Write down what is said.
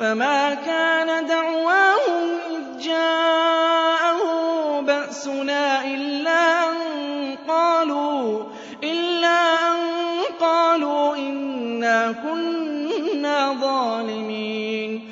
فما كان دعواهم إذ جاءهم بأسنا إلا أن قالوا إنا كنا ظالمين